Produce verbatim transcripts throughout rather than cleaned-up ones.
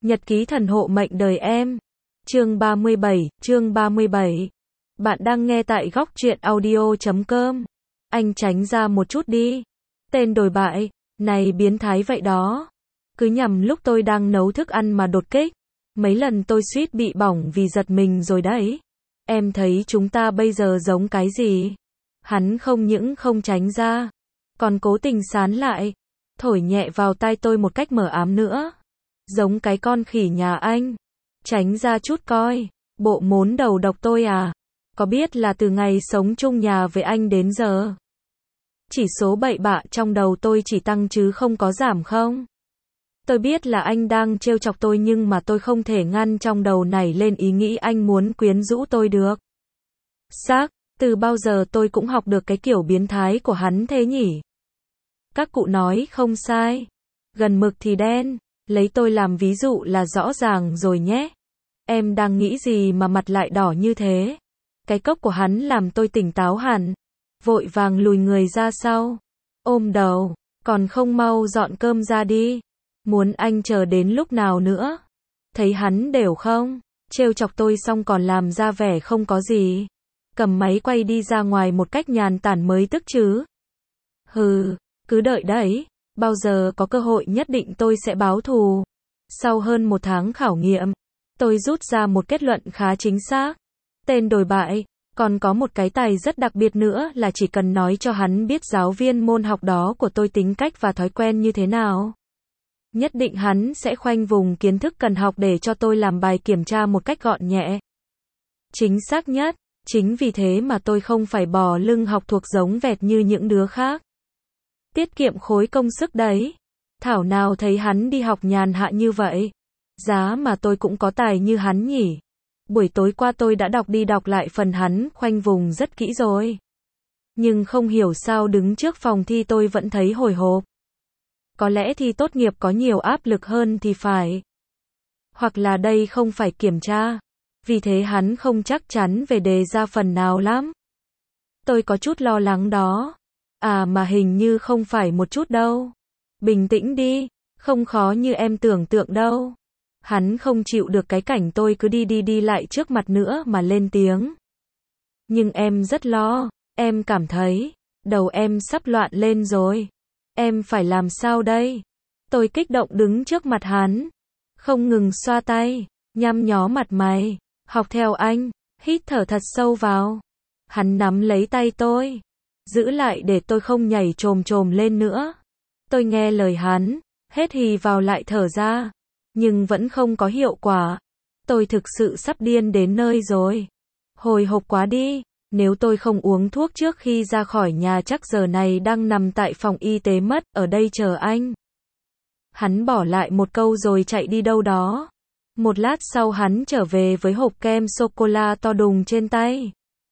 Nhật ký thần hộ mệnh đời em. Chương ba mươi bảy, chương ba mươi bảy. Bạn đang nghe tại góc truyện audio chấm com. Anh tránh ra một chút đi. Tên đồi bại, này biến thái vậy đó. Cứ nhằm lúc tôi đang nấu thức ăn mà đột kích. Mấy lần tôi suýt bị bỏng vì giật mình rồi đấy. Em thấy chúng ta bây giờ giống cái gì? Hắn không những không tránh ra, còn cố tình sán lại, thổi nhẹ vào tai tôi một cách mờ ám nữa. Giống cái con khỉ nhà anh. Tránh ra chút coi, bộ mốn đầu độc tôi à? Có biết là từ ngày sống chung nhà với anh đến giờ, chỉ số bậy bạ trong đầu tôi chỉ tăng chứ không có giảm không? Tôi biết là anh đang trêu chọc tôi nhưng mà tôi không thể ngăn trong đầu nảy lên ý nghĩ anh muốn quyến rũ tôi được. Xác, từ bao giờ tôi cũng học được cái kiểu biến thái của hắn thế nhỉ? Các cụ nói không sai. Gần mực thì đen. Lấy tôi làm ví dụ là rõ ràng rồi nhé. Em đang nghĩ gì mà mặt lại đỏ như thế? Cái cốc của hắn làm tôi tỉnh táo hẳn. Vội vàng lùi người ra sau. Ôm đầu. Còn không mau dọn cơm ra đi. Muốn anh chờ đến lúc nào nữa? Thấy hắn đều không? Trêu chọc tôi xong còn làm ra vẻ không có gì. Cầm máy quay đi ra ngoài một cách nhàn tản mới tức chứ. Hừ, cứ đợi đấy. Bao giờ có cơ hội nhất định tôi sẽ báo thù. Sau hơn một tháng khảo nghiệm, tôi rút ra một kết luận khá chính xác. Tên đồi bại, còn có một cái tài rất đặc biệt nữa là chỉ cần nói cho hắn biết giáo viên môn học đó của tôi tính cách và thói quen như thế nào. Nhất định hắn sẽ khoanh vùng kiến thức cần học để cho tôi làm bài kiểm tra một cách gọn nhẹ. Chính xác nhất, chính vì thế mà tôi không phải bò lưng học thuộc giống vẹt như những đứa khác. Tiết kiệm khối công sức đấy. Thảo nào thấy hắn đi học nhàn hạ như vậy. Giá mà tôi cũng có tài như hắn nhỉ. Buổi tối qua tôi đã đọc đi đọc lại phần hắn khoanh vùng rất kỹ rồi. Nhưng không hiểu sao đứng trước phòng thi tôi vẫn thấy hồi hộp. Có lẽ thi tốt nghiệp có nhiều áp lực hơn thì phải. Hoặc là đây không phải kiểm tra. Vì thế hắn không chắc chắn về đề ra phần nào lắm. Tôi có chút lo lắng đó. À mà hình như không phải một chút đâu. Bình tĩnh đi, không khó như em tưởng tượng đâu. Hắn không chịu được cái cảnh tôi cứ đi đi đi lại trước mặt nữa mà lên tiếng. Nhưng em rất lo, em cảm thấy, đầu em sắp loạn lên rồi. Em phải làm sao đây? Tôi kích động đứng trước mặt hắn. Không ngừng xoa tay, nhăm nhó mặt mày, học theo anh, hít thở thật sâu vào. Hắn nắm lấy tay tôi. Giữ lại để tôi không nhảy chồm chồm lên nữa. Tôi nghe lời hắn, hết hì vào lại thở ra. Nhưng vẫn không có hiệu quả. Tôi thực sự sắp điên đến nơi rồi. Hồi hộp quá đi. Nếu tôi không uống thuốc trước khi ra khỏi nhà chắc giờ này đang nằm tại phòng y tế mất, ở đây chờ anh. Hắn bỏ lại một câu rồi chạy đi đâu đó. Một lát sau hắn trở về với hộp kem sô-cô-la to đùng trên tay.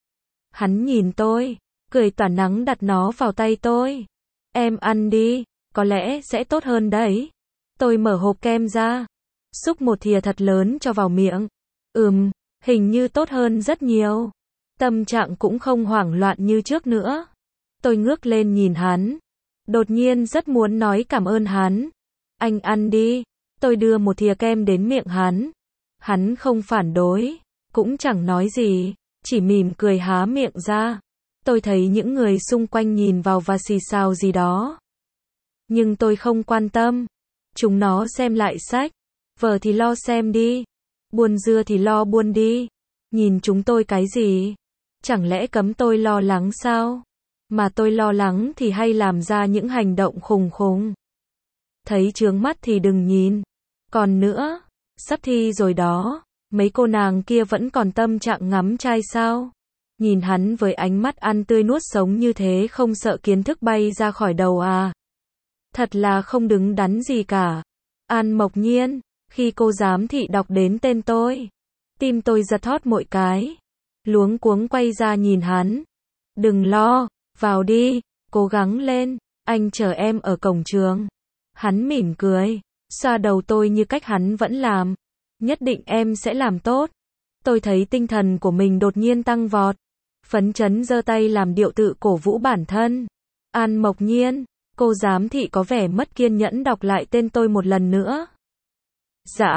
Hắn nhìn tôi, cười tỏa nắng đặt nó vào tay tôi. Em ăn đi, có lẽ sẽ tốt hơn đấy. Tôi mở hộp kem ra, xúc một thìa thật lớn cho vào miệng. Ừm, hình như tốt hơn rất nhiều. Tâm trạng cũng không hoảng loạn như trước nữa. Tôi ngước lên nhìn hắn. Đột nhiên rất muốn nói cảm ơn hắn. Anh ăn đi. Tôi đưa một thìa kem đến miệng hắn. Hắn không phản đối, cũng chẳng nói gì, chỉ mỉm cười há miệng ra. Tôi thấy những người xung quanh nhìn vào và xì xào gì đó. Nhưng tôi không quan tâm. Chúng nó xem lại sách. Vở thì lo xem đi. Buôn dưa thì lo buôn đi. Nhìn chúng tôi cái gì? Chẳng lẽ cấm tôi lo lắng sao? Mà tôi lo lắng thì hay làm ra những hành động khùng khùng. Thấy chướng mắt thì đừng nhìn. Còn nữa, sắp thi rồi đó. Mấy cô nàng kia vẫn còn tâm trạng ngắm trai sao? Nhìn hắn với ánh mắt ăn tươi nuốt sống như thế không sợ kiến thức bay ra khỏi đầu à? Thật là không đứng đắn gì cả. An Mộc Nhiên, khi cô giám thị đọc đến tên tôi, tim tôi giật thót mỗi cái. Luống cuống quay ra nhìn hắn. Đừng lo, vào đi, cố gắng lên, anh chờ em ở cổng trường. Hắn mỉm cười, xoa đầu tôi như cách hắn vẫn làm. Nhất định em sẽ làm tốt. Tôi thấy tinh thần của mình đột nhiên tăng vọt. Phấn chấn giơ tay làm điệu tự cổ vũ bản thân. An Mộc Nhiên, cô giám thị có vẻ mất kiên nhẫn đọc lại tên tôi một lần nữa. Dạ,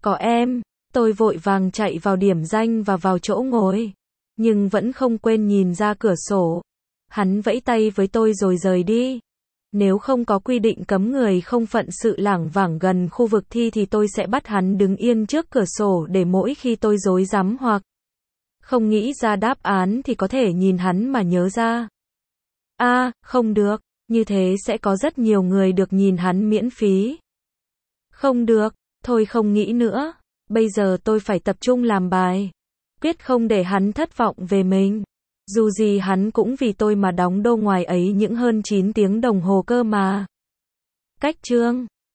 Có em, tôi vội vàng chạy vào điểm danh và vào chỗ ngồi. Nhưng vẫn không quên nhìn ra cửa sổ. Hắn vẫy tay với tôi rồi rời đi. Nếu không có quy định cấm người không phận sự lảng vảng gần khu vực thi thì tôi sẽ bắt hắn đứng yên trước cửa sổ để mỗi khi tôi rối rắm hoặc không nghĩ ra đáp án thì có thể nhìn hắn mà nhớ ra. A, à, không được, như thế sẽ có rất nhiều người được nhìn hắn miễn phí. Không được, thôi không nghĩ nữa, bây giờ tôi phải tập trung làm bài. Quyết không để hắn thất vọng về mình. Dù gì hắn cũng vì tôi mà đóng đô ngoài ấy những hơn chín tiếng đồng hồ cơ mà. Cách chương